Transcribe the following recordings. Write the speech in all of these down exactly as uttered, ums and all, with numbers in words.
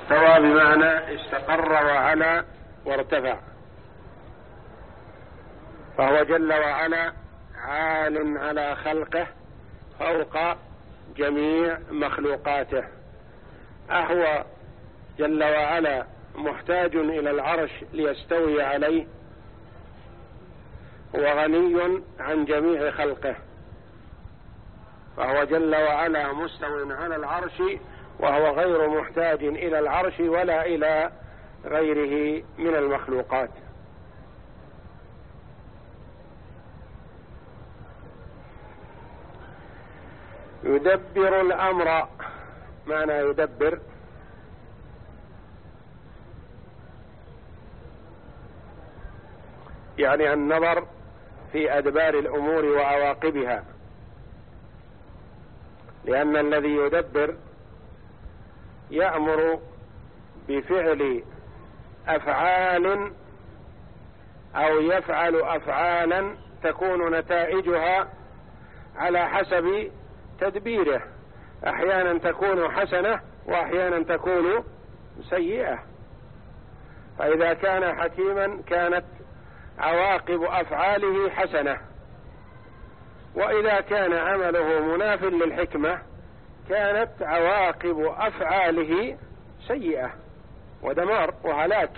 استوى بمعنى استقر وعلى وارتفع، فهو جل وعلا عال على خلقه فوق جميع مخلوقاته. أهو جل وعلا محتاج إلى العرش ليستوي عليه؟ هو غني عن جميع خلقه، فهو جل وعلا مستو على العرش وهو غير محتاج إلى العرش ولا إلى غيره من المخلوقات. يدبر الأمر، معنى يدبر يعني النظر في أدبار الأمور وعواقبها، لأن الذي يدبر يأمر بفعل أفعال أو يفعل أفعالا تكون نتائجها على حسب تدبيره، أحيانا تكون حسنة وأحيانا تكون سيئة، فإذا كان حكيما كانت عواقب أفعاله حسنة، وإذا كان عمله مناف للحكمة كانت عواقب أفعاله سيئة ودمار وهلاك.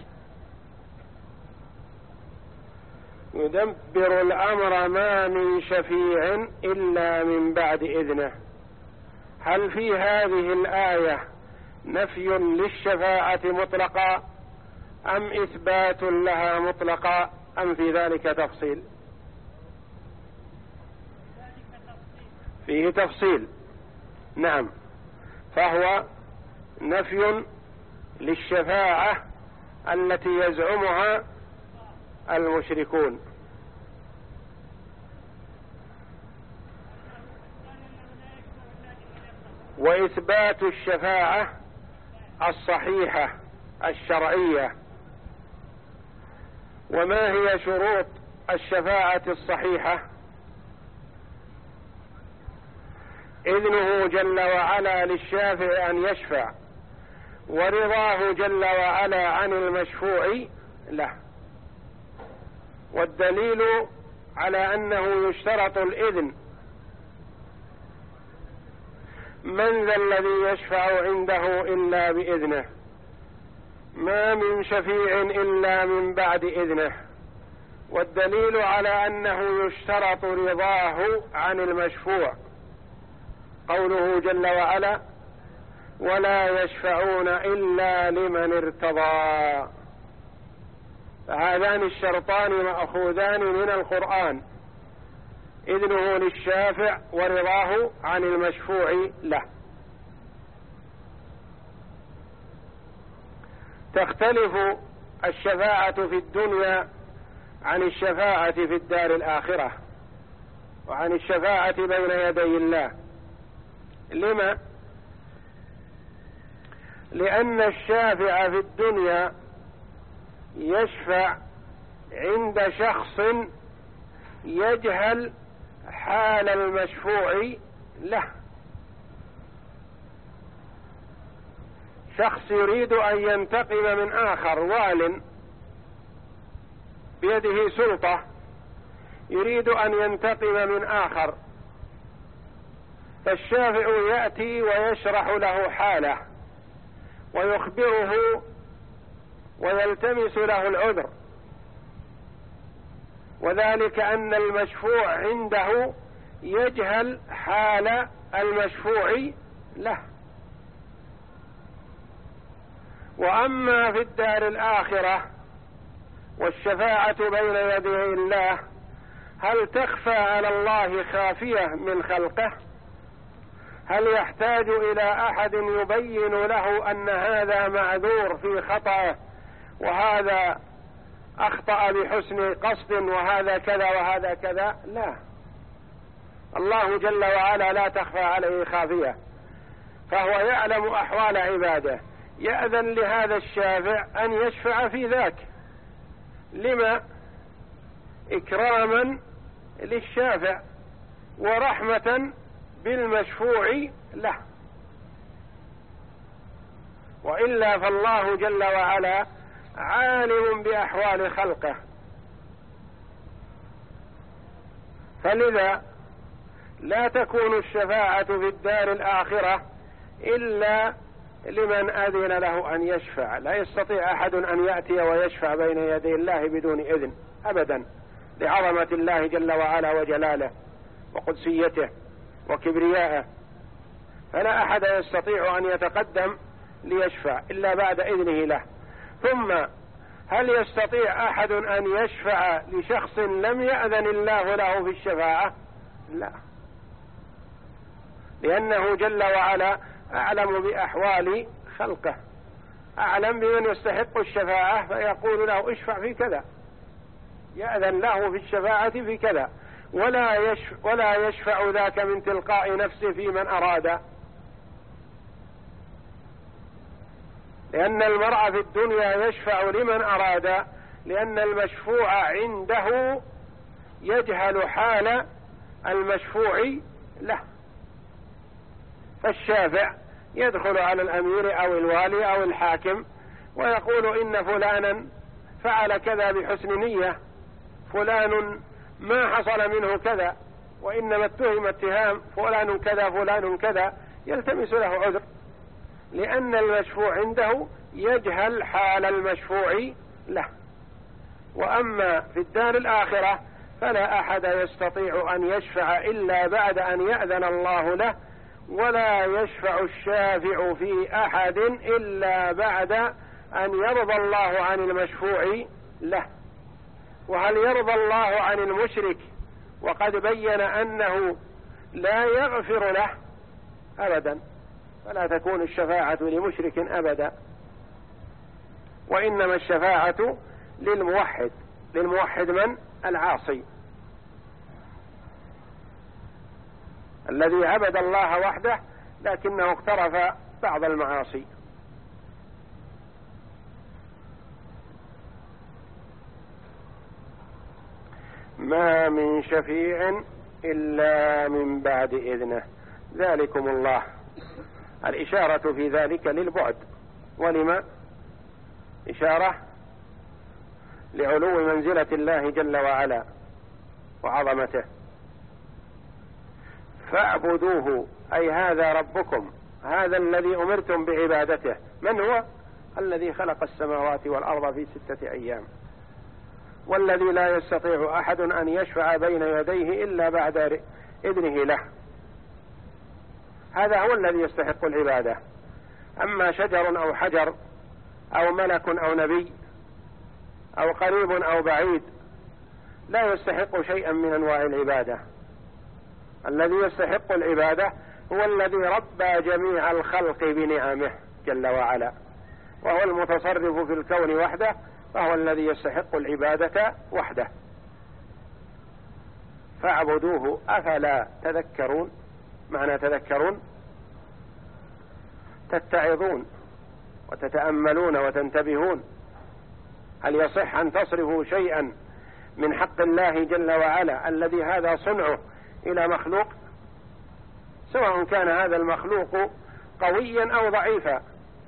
يدبر الأمر ما من شفيع إلا من بعد إذنه. هل في هذه الآية نفي للشفاعة مطلقا أم إثبات لها مطلقا أم في ذلك تفصيل؟ فيه تفصيل، نعم، فهو نفي للشفاعة التي يزعمها المشركون، وإثبات الشفاعة الصحيحة الشرعية. وما هي شروط الشفاعة الصحيحة؟ إذنه جل وعلا للشافع أن يشفع، ورضاه جل وعلا عن المشفوع له. والدليل على أنه يشترط الإذن: من ذا الذي يشفع عنده إلا بإذنه، ما من شفيع إلا من بعد إذنه. والدليل على أنه يشترط رضاه عن المشفوع قوله جل وعلا: ولا يشفعون إلا لمن ارتضى. فهذان الشرطان مأخوذان من القرآن: إذنه للشافع ورضاه عن المشفوع له. تختلف الشفاعة في الدنيا عن الشفاعة في الدار الآخرة وعن الشفاعة بين يدي الله. لما؟ لأن الشافع في الدنيا يشفع عند شخص يجهل حال المشفوع له، شخص يريد أن ينتقم من آخر، وال بيده سلطة يريد أن ينتقم من آخر، فالشافع يأتي ويشرح له حاله ويخبره ويلتمس له العذر، وذلك أن المشفوع عنده يجهل حال المشفوع له. وأما في الدار الآخرة والشفاعة بين يدي الله، هل تخفى على الله خافية من خلقه؟ هل يحتاج إلى أحد يبين له أن هذا معذور في خطأه وهذا أخطأ بحسن قصد وهذا كذا وهذا كذا؟ لا، الله جل وعلا لا تخفى عليه خافية، فهو يعلم أحوال عباده، يأذن لهذا الشافع أن يشفع في ذاك. لما؟ إكراما للشافع ورحمة بالمشفوع له. وإلا فالله جل وعلا عالم بأحوال خلقه، فلذا لا تكون الشفاعة في الدار الآخرة إلا لمن أذن له أن يشفع. لا يستطيع أحد أن يأتي ويشفع بين يدي الله بدون إذن أبدا، لعظمة الله جل وعلا وجلاله وقدسيته وكبريائه، فلا أحد يستطيع أن يتقدم ليشفع إلا بعد إذنه له. ثم هل يستطيع أحد أن يشفع لشخص لم يأذن الله له في الشفاعة؟ لا، لأنه جل وعلا أعلم بأحوال خلقه، أعلم بمن يستحق الشفاعة، فيقول له اشفع في كذا، يأذن له في الشفاعة في كذا، ولا يشفع, ولا يشفع ذاك من تلقاء نفسه في من أراد. لأن المرء في الدنيا يشفع لمن أراد، لأن المشفوع عنده يجهل حال المشفوع له، فالشافع يدخل على الأمير أو الوالي أو الحاكم ويقول إن فلانا فعل كذا بحسن نية، فلان ما حصل منه كذا، وإنما اتهم اتهام فلان كذا فلان كذا، يلتمس له عذر، لأن المشفوع عنده يجهل حال المشفوع له. وأما في الدار الآخرة فلا أحد يستطيع أن يشفع إلا بعد أن يأذن الله له، ولا يشفع الشافع في أحد إلا بعد أن يرضى الله عن المشفوع له. وهل يرضى الله عن المشرك وقد بين أنه لا يغفر له؟ أبدا، فلا تكون الشفاعة لمشرك أبدا، وإنما الشفاعة للموحد. للموحد من؟ العاصي الذي عبد الله وحده لكنه اقترف بعض المعاصي. ما من شفيع إلا من بعد إذنه، ذلكم الله. الإشارة في ذلك للبعد، ولما؟ إشارة لعلو منزلة الله جل وعلا وعظمته. فاعبدوه، أي هذا ربكم، هذا الذي أمرتم بعبادته. من هو؟ الذي خلق السماوات والأرض في ستة أيام، والذي لا يستطيع أحد أن يشفع بين يديه إلا بعد إذنه له. هذا هو الذي يستحق العبادة. أما شجر أو حجر أو ملك أو نبي أو قريب أو بعيد لا يستحق شيئا من أنواع العبادة. الذي يستحق العبادة هو الذي ربى جميع الخلق بنعمه جل وعلا، وهو المتصرف في الكون وحده، فهو الذي يستحق العبادة وحده. فاعبدوه أفلا تذكرون. معنى تذكرون تتعظون وتتأملون وتنتبهون. هل يصح أن تصرفوا شيئا من حق الله جل وعلا الذي هذا صنعه إلى مخلوق، سواء كان هذا المخلوق قويا أو ضعيفا،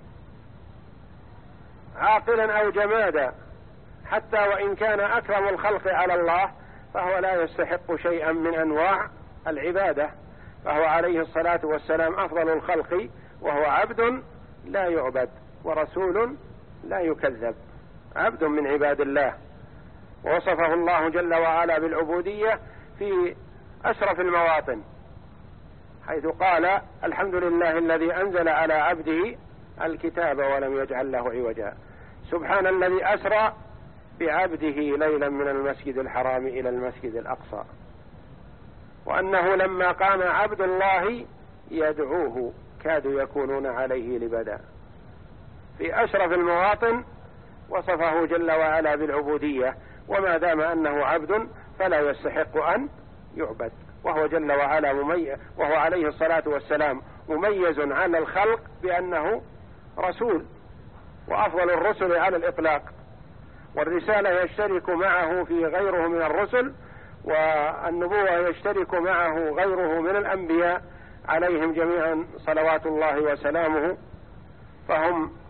عاقلا أو جمادا، حتى وإن كان أكرم الخلق على الله فهو لا يستحق شيئا من أنواع العبادة، فهو عليه الصلاة والسلام أفضل الخلق، وهو عبد لا يعبد ورسول لا يكذب، عبد من عباد الله. ووصفه الله جل وعلا بالعبودية في أشرف المواطن، حيث قال الحمد لله الذي أنزل على عبده الكتاب ولم يجعل له عوجا. سبحان الذي أسرى بعبده ليلا من المسجد الحرام إلى المسجد الأقصى، وأنه لما قام عبد الله يدعوه كادوا يكونون عليه لبدا. في أشرف المواطن وصفه جل وعلا بالعبودية، وما دام أنه عبد فلا يستحق أن يعبد، وهو جل وعلا مميز، وهو عليه الصلاة والسلام مميز على الخلق بأنه رسول وأفضل الرسل على الإطلاق، والرسالة يشترك معه في غيره من الرسل، والنبوة يشترك معه غيره من الأنبياء عليهم جميعا صلوات الله وسلامه، فهم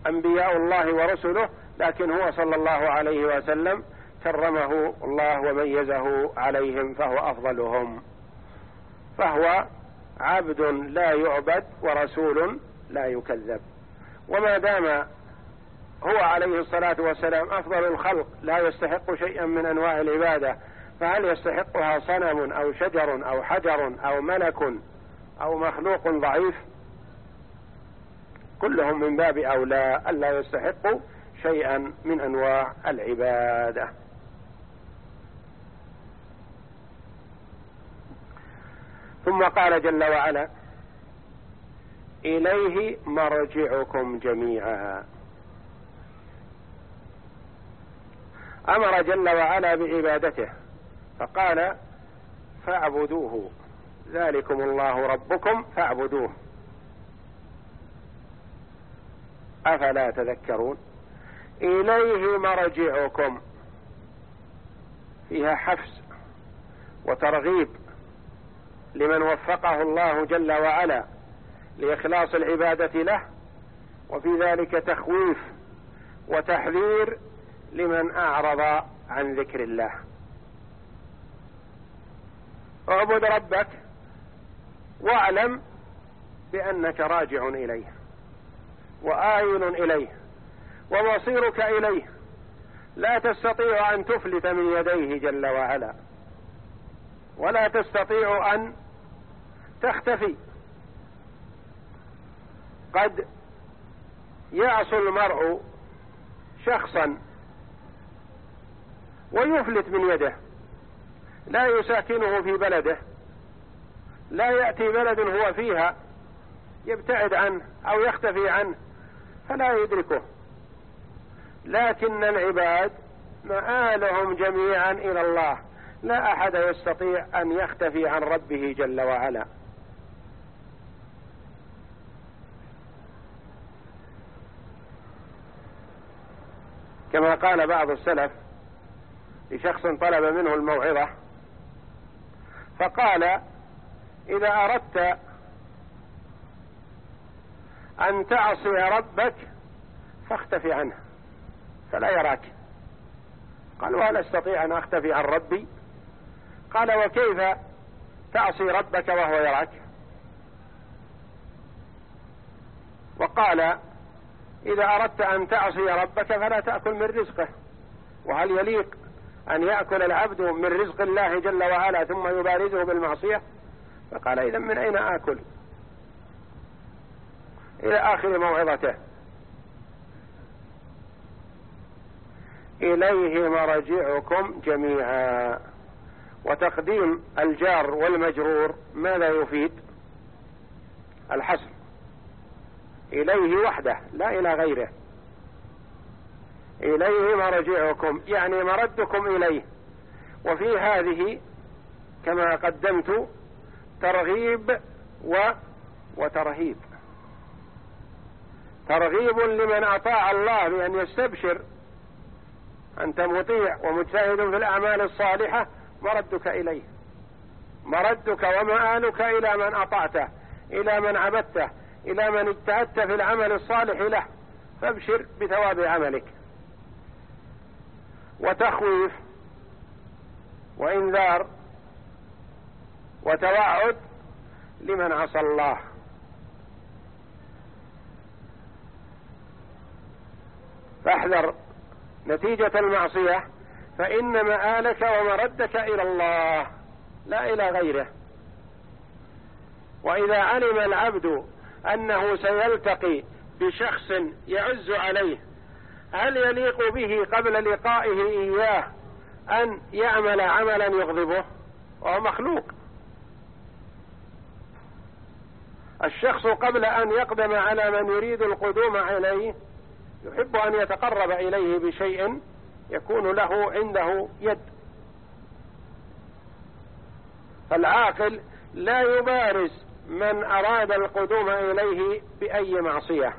أنبياء الله ورسله، لكن هو صلى الله عليه وسلم كرمه الله وميزه عليهم فهو أفضلهم، فهو عبد لا يعبد ورسول لا يكذب. وما دام هو عليه الصلاة والسلام أفضل الخلق لا يستحق شيئا من أنواع العبادة، فهل يستحقها صنم أو شجر أو حجر أو ملك أو مخلوق ضعيف؟ كلهم من باب أولى ألا يستحقوا شيئا من أنواع العبادة. ثم قال جل وعلا: إليه مرجعكم جميعا. أمر جل وعلا بعبادته فقال: فاعبدوه، ذلكم الله ربكم فاعبدوه، أفلا تذكرون. إليه مرجعكم فيها حفز وترغيب لمن وفقه الله جل وعلا لإخلاص العبادة له، وفي ذلك تخويف وتحذير لمن أعرض عن ذكر الله. اعبد ربك واعلم بأنك راجع إليه وآيل إليه ومصيرك إليه، لا تستطيع أن تفلت من يديه جل وعلا، ولا تستطيع أن تختفي. قد يعصي المرء شخصا ويفلت من يده، لا يساكنه في بلده، لا يأتي بلد هو فيها، يبتعد عنه أو يختفي عنه فلا يدركه. لكن العباد مآلهم جميعا إلى الله، لا أحد يستطيع أن يختفي عن ربه جل وعلا. كما قال بعض السلف لشخص طلب منه الموعظة فقال: إذا أردت أن تعصي ربك فاختفي عنه فلا يراك. قال: وهل أستطيع أن أختفي عن ربي؟ قال: وكيف تعصي ربك وهو يراك؟ وقال: إذا أردت أن تعصي ربك فلا تأكل من رزقه. وهل يليق أن يأكل العبد من رزق الله جل وعلا ثم يبارزه بالمعصية؟ فقال: إذا من أين آكل؟ إلى آخر موعظته. إليه مرجعكم جميعا. وتقديم الجار والمجرور ماذا يفيد؟ الحصر، إليه وحده لا إلى غيره. إليه مرجعكم يعني مردكم إليه. وفي هذه كما قدمت ترغيب و وترهيب. ترغيب لمن أطاع الله بأن يستبشر أنت مطيع ومجتهد في الأعمال الصالحة، مردك إليه، مردك ومآلك إلى من أطعته، إلى من عبدته، إلى من اجتهدت في العمل الصالح له، فابشر بثواب عملك. وتخويف وإنذار وتوعد لمن عصى الله. فاحذر نتيجة المعصية، فإن مآلك ومردك إلى الله لا إلى غيره. وإذا علم العبد أنه سيلتقي بشخص يعز عليه، هل يليق به قبل لقائه إياه أن يعمل عملا يغضبه؟ وهو مخلوق. الشخص قبل أن يقدم على من يريد القدوم عليه يحب أن يتقرب إليه بشيء يكون له عنده يد. فالعاقل لا يبارز من أراد القدوم إليه بأي معصية.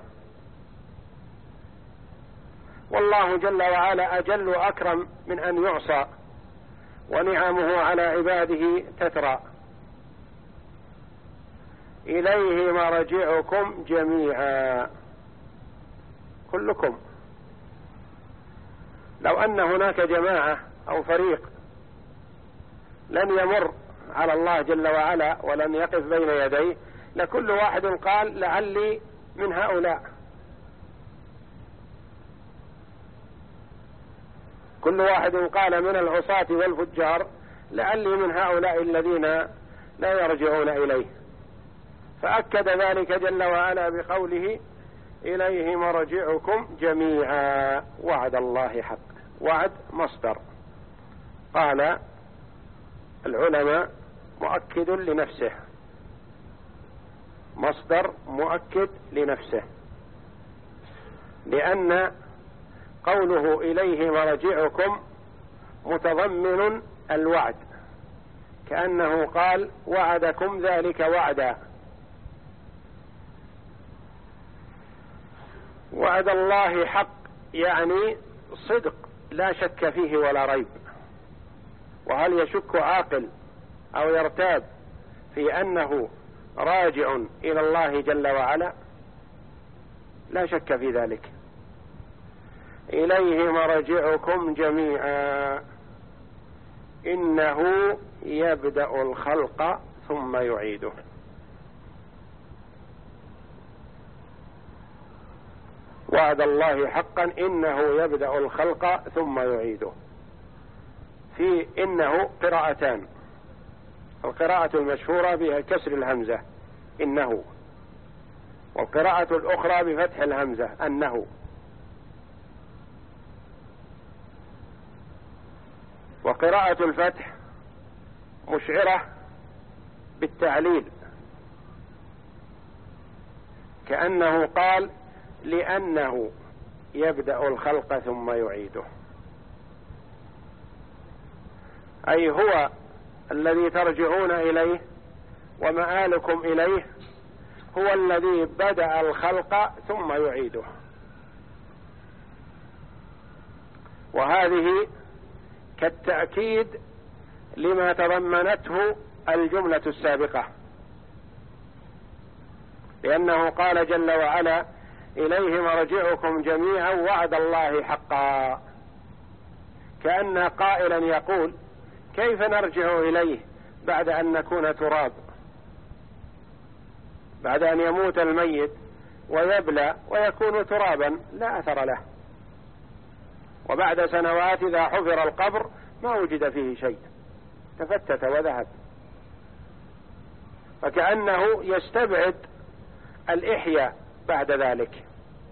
والله جل وعلا أجل وأكرم من أن يعصى، ونعمه على عباده تترى. إليه مرجعكم جميعا. كلكم. لو أن هناك جماعة أو فريق لن يمر على الله جل وعلا ولن يقف بين يديه، لكل واحد قال لعلي من هؤلاء، كل واحد قال من العصاة والفجار لعلي من هؤلاء الذين لا يرجعون إليه. فأكد ذلك جل وعلا بقوله إليه مرجعكم جميعا. وعد الله حق. وعد مصدر، قال العلماء مؤكد لنفسه، مصدر مؤكد لنفسه، لأن قوله إليه مرجعكم متضمن الوعد، كأنه قال وعدكم ذلك وعدا. وعد الله حق يعني صدق لا شك فيه ولا ريب. وهل يشك عاقل أو يرتاب في أنه راجع إلى الله جل وعلا؟ لا شك في ذلك. إليه مرجعكم جميعا إنه يبدأ الخلق ثم يعيده. وعد الله حقا إنه يبدأ الخلق ثم يعيده. في إنه قراءتان، القراءة المشهورة بها كسر الهمزة إنه، والقراءة الأخرى بفتح الهمزة أنه. وقراءة الفتح مشعرة بالتعليل، كأنه قال لأنه يبدأ الخلق ثم يعيده، أي هو الذي ترجعون إليه ومآلكم إليه، هو الذي بدأ الخلق ثم يعيده. وهذه كالتأكيد لما تضمنته الجملة السابقة، لأنه قال جل وعلا إليه مرجعكم جميعا وعد الله حقا، كأن قائلا يقول كيف نرجع إليه بعد أن نكون تراب، بعد أن يموت الميت ويبلى ويكون ترابا لا أثر له، وبعد سنوات إذا حفر القبر ما وجد فيه شيء، تفتت وذهب. فكأنه يستبعد الإحياء بعد ذلك.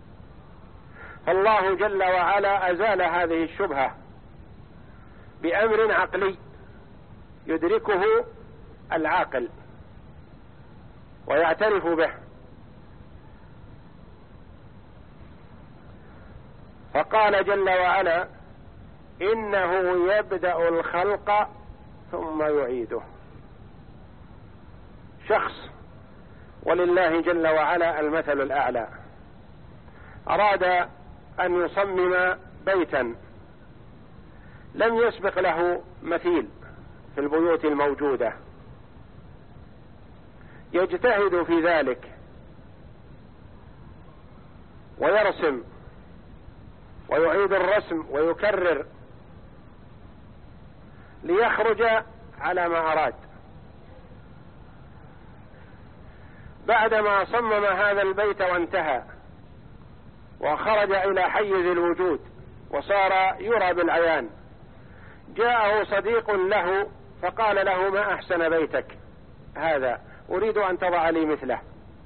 فالله جل وعلا أزال هذه الشبهة بأمر عقلي يدركه العاقل ويعترف به. فقال جل وعلا إنه يبدأ الخلق ثم يعيده. شخص ولله جل وعلا المثل الأعلى أراد أن يصمم بيتا لم يسبق له مثيل في البيوت الموجودة، يجتهد في ذلك ويرسم ويعيد الرسم ويكرر ليخرج على ما أراد. بعدما صمم هذا البيت وانتهى وخرج إلى حيز الوجود وصار يرى بالعيان، جاءه صديق له فقال له ما أحسن بيتك هذا، أريد أن تضع لي مثله.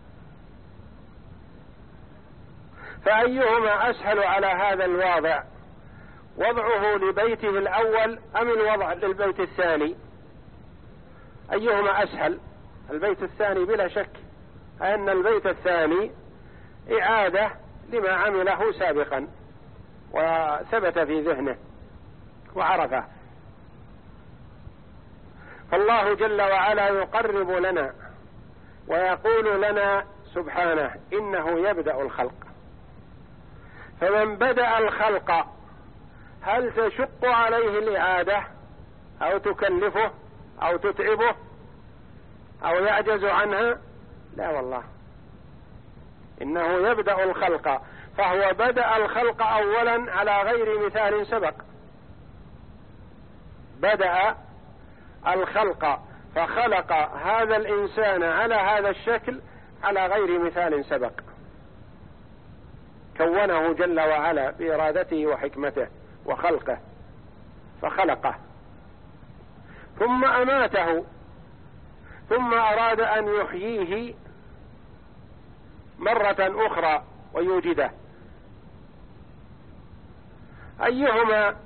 فأيهما أسهل على هذا الواضع، وضعه لبيته الأول أم الوضع للبيت الثاني؟ أيهما أسهل؟ البيت الثاني بلا شك، أن البيت الثاني إعادة لما عمله سابقا وثبت في ذهنه وعرفه. فالله جل وعلا يقرب لنا ويقول لنا سبحانه إنه يبدأ الخلق. فمن بدأ الخلق هل تشق عليه الإعادة أو تكلفه أو تتعبه أو يعجز عنها؟ لا والله، إنه يبدأ الخلق فهو بدأ الخلق أولا على غير مثال سبق، بدأ الخلق فخلق هذا الإنسان على هذا الشكل على غير مثال سبق، كونه جل وعلا بإرادته وحكمته وخلقه فخلقه، ثم أماته، ثم أراد أن يحييه مرة أخرى ويوجده. أيهما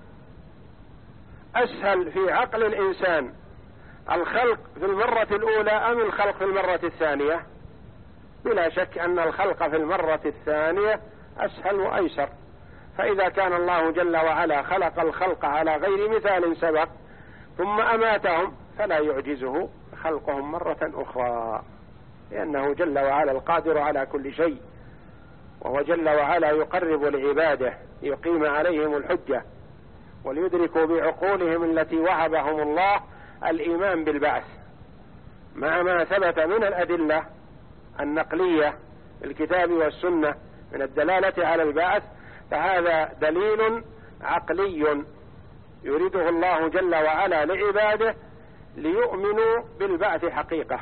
أسهل في عقل الإنسان، الخلق في المرة الأولى أم الخلق في المرة الثانية؟ بلا شك أن الخلق في المرة الثانية أسهل وأيسر، فإذا كان الله جل وعلا خلق الخلق على غير مثال سبق ثم أماتهم فلا يعجزه خلقهم مرة أخرى، لأنه جل وعلا القادر على كل شيء، وهو جل وعلا يقرب لعباده يقيم عليهم الحجة وليدركوا بعقولهم التي وهبهم الله الإيمان بالبعث، مع ما ثبت من الأدلة النقلية بالكتاب والسنة من الدلالة على البعث، فهذا دليل عقلي يريده الله جل وعلا لعباده ليؤمنوا بالبعث حقيقة.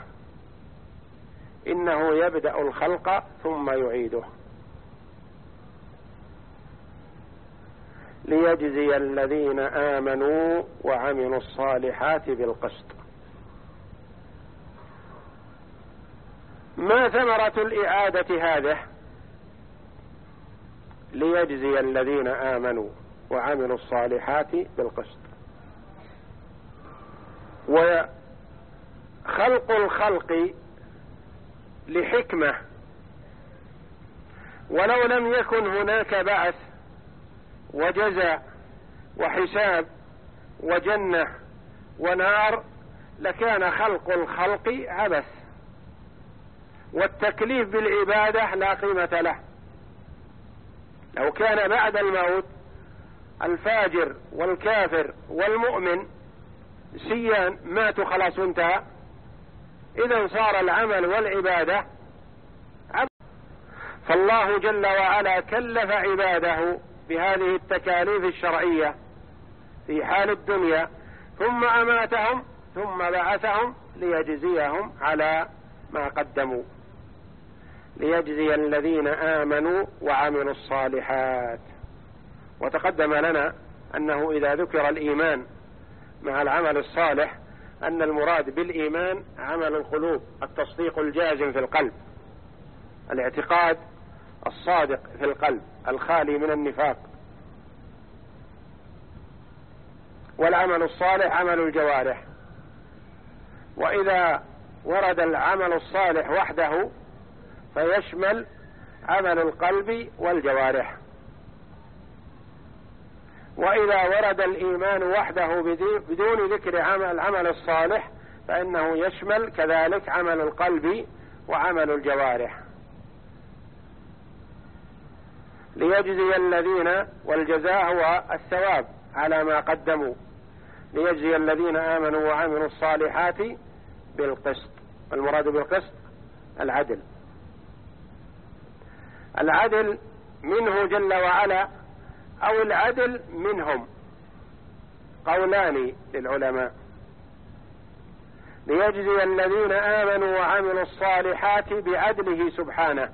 إنه يبدأ الخلق ثم يعيده ليجزي الذين آمنوا وعملوا الصالحات بالقسط. ما ثمرة الإعادة هذه؟ ليجزي الذين آمنوا وعملوا الصالحات بالقسط. وخلق الخلق لحكمة، ولو لم يكن هناك بعث وجزاء وحساب وجنة ونار لكان خلق الخلق عبث، والتكليف بالعبادة لا قيمة له. لو كان بعد الموت الفاجر والكافر والمؤمن سيان ماتوا خلاص انتهى، إذن صار العمل والعبادة عبث. فالله جل وعلا كلف عباده بهذه التكاليف الشرعية في حال الدنيا، ثم أماتهم ثم بعثهم ليجزيهم على ما قدموا، ليجزي الذين آمنوا وعملوا الصالحات. وتقدم لنا أنه إذا ذكر الإيمان مع العمل الصالح أن المراد بالإيمان عمل القلوب، التصديق الجازم في القلب، الاعتقاد الصادق في القلب الخالي من النفاق. والعمل الصالح عمل الجوارح، وإذا ورد العمل الصالح وحده فيشمل عمل القلب والجوارح، وإذا ورد الإيمان وحده بدون ذكر عمل العمل الصالح فإنه يشمل كذلك عمل القلب وعمل الجوارح. ليجزي الذين، والجزاء هو الثواب على ما قدموا، ليجزي الذين آمنوا وعملوا الصالحات بالقسط. المراد بالقسط العدل، العدل منه جل وعلا أو العدل منهم، قولان للعلماء. ليجزي الذين آمنوا وعملوا الصالحات بعدله سبحانه،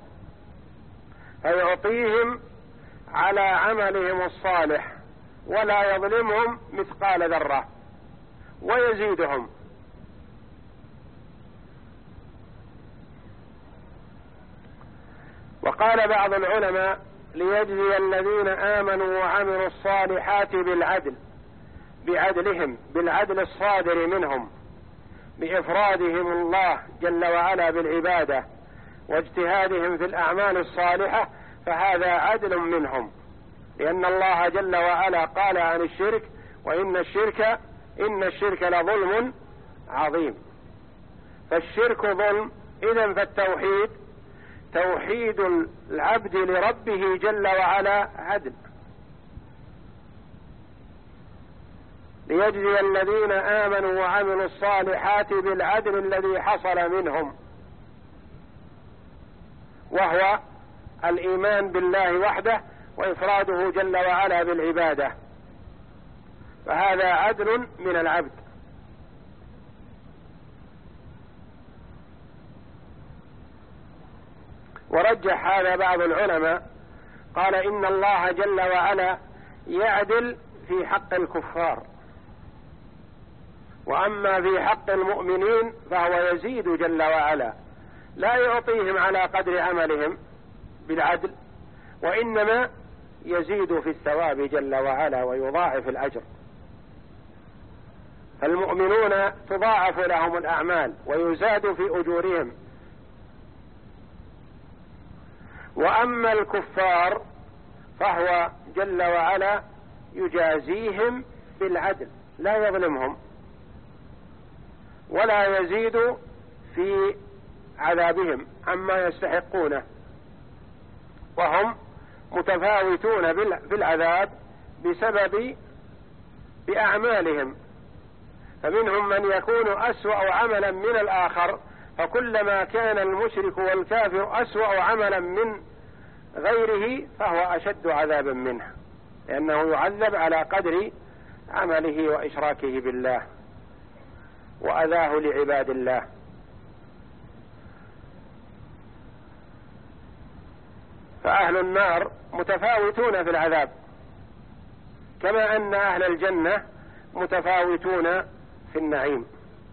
فيعطيهم على عملهم الصالح ولا يظلمهم مثقال ذرة ويزيدهم. وقال بعض العلماء ليجزي الذين آمنوا وعملوا الصالحات بالعدل، بعدلهم، بالعدل الصادر منهم، بإفرادهم الله جل وعلا بالعبادة واجتهادهم في الأعمال الصالحة، فهذا عدل منهم، لأن الله جل وعلا قال عن الشرك: وإن الشرك إن الشرك لظلم عظيم. فالشرك ظلم، إذن فالتوحيد توحيد العبد لربه جل وعلا عدل. ليجزي الذين آمنوا وعملوا الصالحات بالعدل الذي حصل منهم، وهو الإيمان بالله وحده وإفراده جل وعلا بالعبادة، فهذا عدل من العبد. ورجح هذا بعض العلماء، قال إن الله جل وعلا يعدل في حق الكفار، وأما في حق المؤمنين فهو يزيد جل وعلا، لا يعطيهم على قدر عملهم بالعدل، وإنما يزيد في الثواب جل وعلا ويضاعف الأجر. فالمؤمنون تضاعف لهم الأعمال ويزاد في أجورهم، وأما الكفار فهو جل وعلا يجازيهم بالعدل، لا يظلمهم ولا يزيد في عذابهم عما يستحقونه، وهم متفاوتون بالعذاب بسبب بأعمالهم، فمنهم من يكون أسوأ عملا من الآخر، فكلما كان المشرك والكافر أسوأ عملا من غيره فهو أشد عذابا منه، لأنه يعذب على قدر عمله وإشراكه بالله وأذاه لعباد الله. فأهل النار متفاوتون في العذاب، كما أن أهل الجنة متفاوتون في النعيم.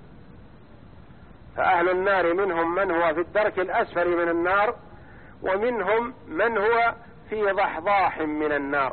فأهل النار منهم من هو في الدرك الأسفل من النار، ومنهم من هو في ضحضاح من النار،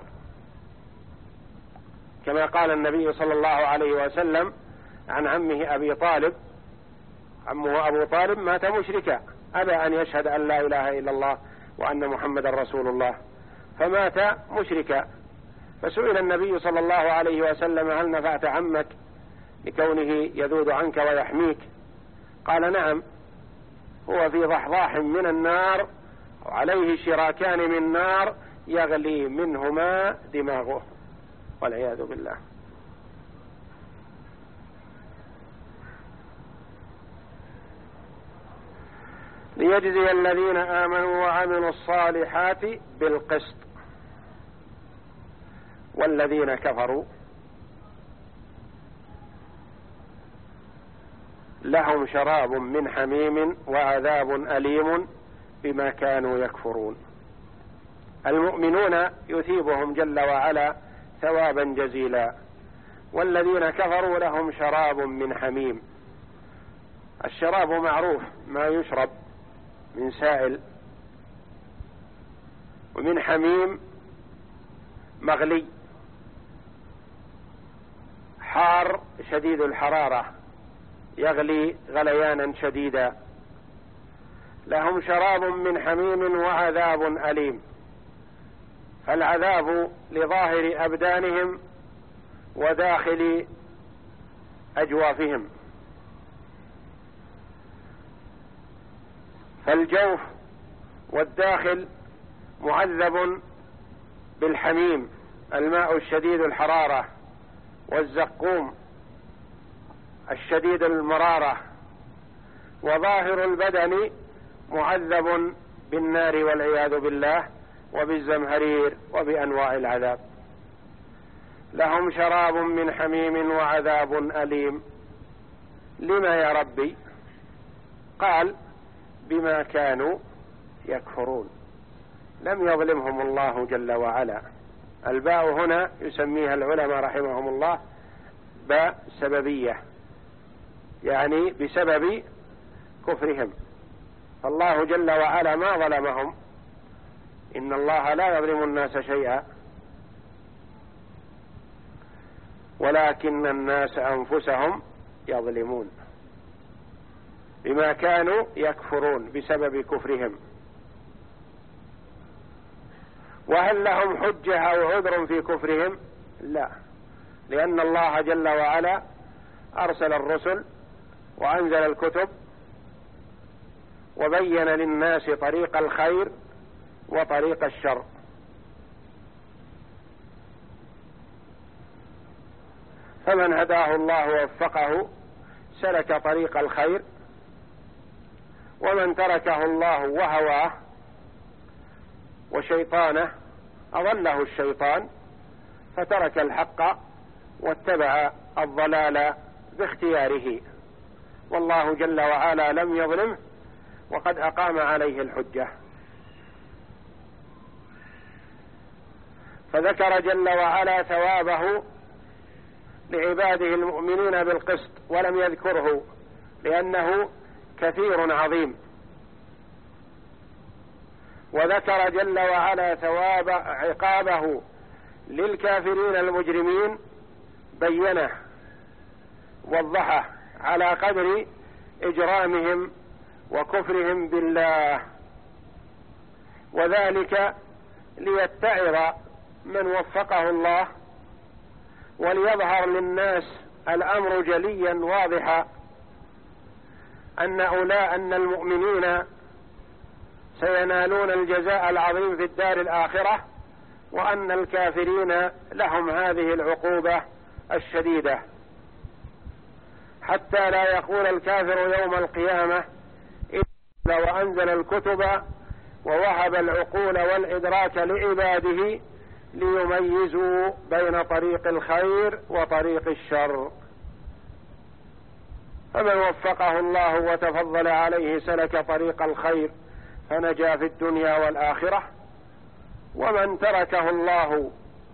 كما قال النبي صلى الله عليه وسلم عن عمه أبي طالب، عمه أبو طالب مات مشركا، أبى أن يشهد أن لا إله إلا الله وأن محمد رسول الله، فمات مشركا. فسئل النبي صلى الله عليه وسلم هل نفعت عمك لكونه يذود عنك ويحميك؟ قال نعم، هو في ضحضاح من النار وعليه شراكان من نار يغلي منهما دماغه، والعياذ بالله. ليجزي الذين آمنوا وعملوا الصالحات بالقسط، والذين كفروا لهم شراب من حميم وعذاب أليم بما كانوا يكفرون. المؤمنون يثيبهم جل وعلا ثوابا جزيلا، والذين كفروا لهم شراب من حميم. الشراب معروف، ما يشرب من سائل، ومن حميم مغلي حار شديد الحرارة يغلي غليانا شديدا. لهم شراب من حميم وعذاب أليم، فالعذاب لظاهر أبدانهم وداخل أجوافهم، فالجوف والداخل معذب بالحميم الماء الشديد الحرارة، والزقوم الشديد المرارة، وظاهر البدن معذب بالنار والعياذ بالله وبالزمهرير وبأنواع العذاب. لهم شراب من حميم وعذاب أليم. لما يا ربي؟ قال بما كانوا يكفرون، لم يظلمهم الله جل وعلا. الباء هنا يسميها العلماء رحمهم الله باء سببية، يعني بسبب كفرهم، فالله جل وعلا ما ظلمهم، إن الله لا يظلم الناس شيئا ولكن الناس أنفسهم يظلمون، بما كانوا يكفرون بسبب كفرهم. وهل لهم حجة أو عذر في كفرهم؟ لا، لأن الله جل وعلا أرسل الرسل وأنزل الكتب وبين للناس طريق الخير وطريق الشر، فمن هداه الله ووفقه سلك طريق الخير، ومن تركه الله وهواه وشيطانه أضله الشيطان فترك الحق واتبع الضلال باختياره، والله جل وعلا لم يظلمه وقد أقام عليه الحجة. فذكر جل وعلا ثوابه لعباده المؤمنين بالقسط ولم يذكره لأنه كثير عظيم، وذكر جل وعلا ثواب عقابه للكافرين المجرمين بينه وضحه على قدر إجرامهم وكفرهم بالله، وذلك ليتعظ من وفقه الله وليظهر للناس الأمر جليا واضحا أن أولئك أن المؤمنين سينالون الجزاء العظيم في الدار الآخرة، وأن الكافرين لهم هذه العقوبة الشديدة، حتى لا يقول الكافر يوم القيامة إلا وأنزل الكتب ووهب العقول والإدراك لعباده ليميزوا بين طريق الخير وطريق الشر. فمن وفقه الله وتفضل عليه سلك طريق الخير فنجا في الدنيا والآخرة، ومن تركه الله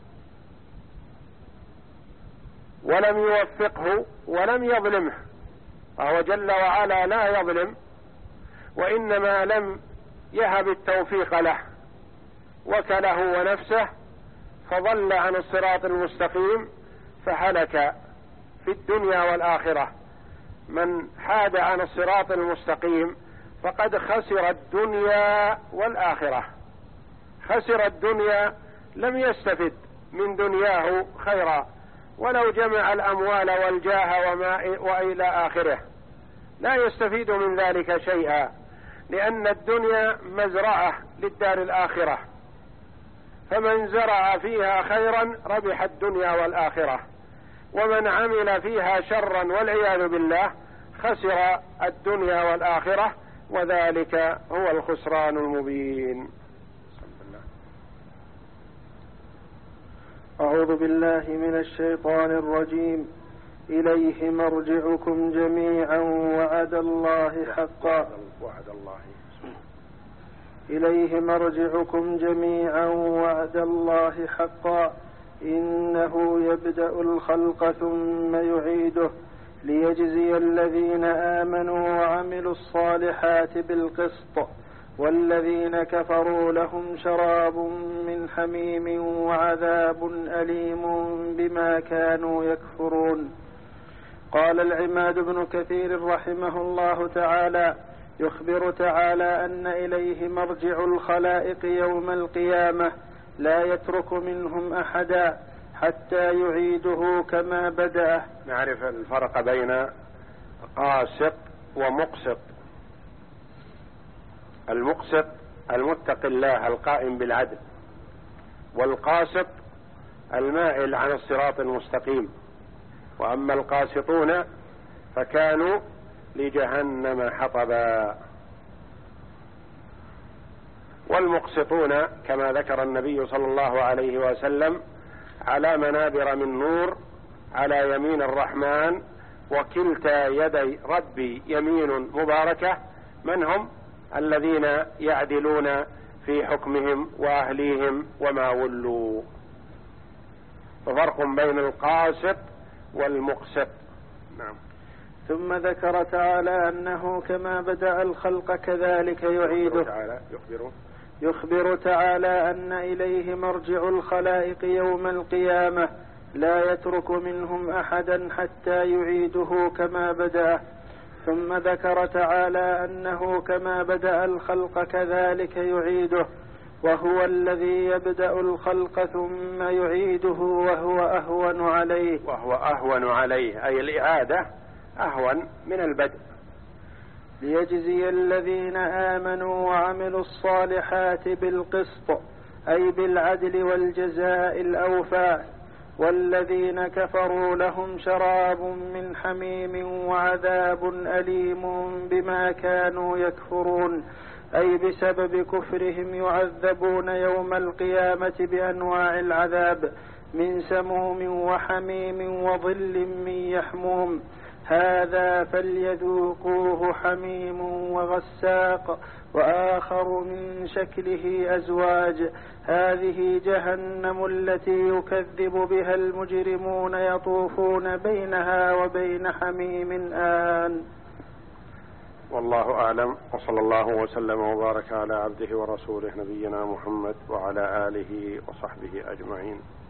ولم يوفقه ولم يظلمه، فهو جل وعلا لا يظلم، وإنما لم يهب التوفيق له وكله ونفسه فضل عن الصراط المستقيم فهلك في الدنيا والآخرة. من حاد عن الصراط المستقيم فقد خسر الدنيا والآخرة. خسر الدنيا، لم يستفد من دنياه خيرا ولو جمع الأموال والجاه وما وإلى آخره، لا يستفيد من ذلك شيئا، لأن الدنيا مزرعة للدار الآخرة، فمن زرع فيها خيرا ربح الدنيا والآخرة، ومن عمل فيها شرا والعياذ بالله خسر الدنيا والآخرة، وذلك هو الخسران المبين. أعوذ بالله من الشيطان الرجيم. إليه مرجعكم جميعا وعد الله حقا وعد الله إليه مرجعكم جميعا وعد الله حقا إنه يبدأ الخلق ثم يعيده ليجزي الذين آمنوا وعملوا الصالحات بالقسط والذين كفروا لهم شراب من حميم وعذاب أليم بما كانوا يكفرون. قال العماد بن كثير رحمه الله تعالى: يخبر تعالى أن إليه مرجع الخلائق يوم القيامة لا يترك منهم أحدا حتى يعيده كما بدأ. نعرف الفرق بين قاسط ومقسط. المقسط المتقي الله القائم بالعدل، والقاسط المائل عن الصراط المستقيم. وأما القاسطون فكانوا لجهنم حطبا، والمقسطون كما ذكر النبي صلى الله عليه وسلم على منابر من نور على يمين الرحمن، وكلتا يدي ربي يمين مباركة. من هم؟ الذين يعدلون في حكمهم وأهليهم وما ولوا. ففرق بين القاسط والمقسط. نعم. ثم ذكر تعالى أنه كما بدأ الخلق كذلك يعيده. تعالى يخبر يخبر تعالى أن إليه مرجع الخلائق يوم القيامة لا يترك منهم أحدا حتى يعيده كما بدأ. ثم ذكر تعالى أنه كما بدأ الخلق كذلك يعيده، وهو الذي يبدأ الخلق ثم يعيده وهو أهون عليه. وهو أهون عليه أي الإعادة أهون من البدء. ليجزي الذين آمنوا وعملوا الصالحات بالقسط أي بالعدل والجزاء الأوفى، والذين كفروا لهم شراب من حميم وعذاب أليم بما كانوا يكفرون أي بسبب كفرهم يعذبون يوم القيامة بأنواع العذاب من سموم وحميم وظل من يحموم. هذا فليذوقوه حميم وغساق وآخر من شكله أزواج. هذه جهنم التي يكذب بها المجرمون يطوفون بينها وبين حميم آن. والله أعلم، وصلى الله وسلم وبارك على عبده ورسوله نبينا محمد وعلى آله وصحبه أجمعين.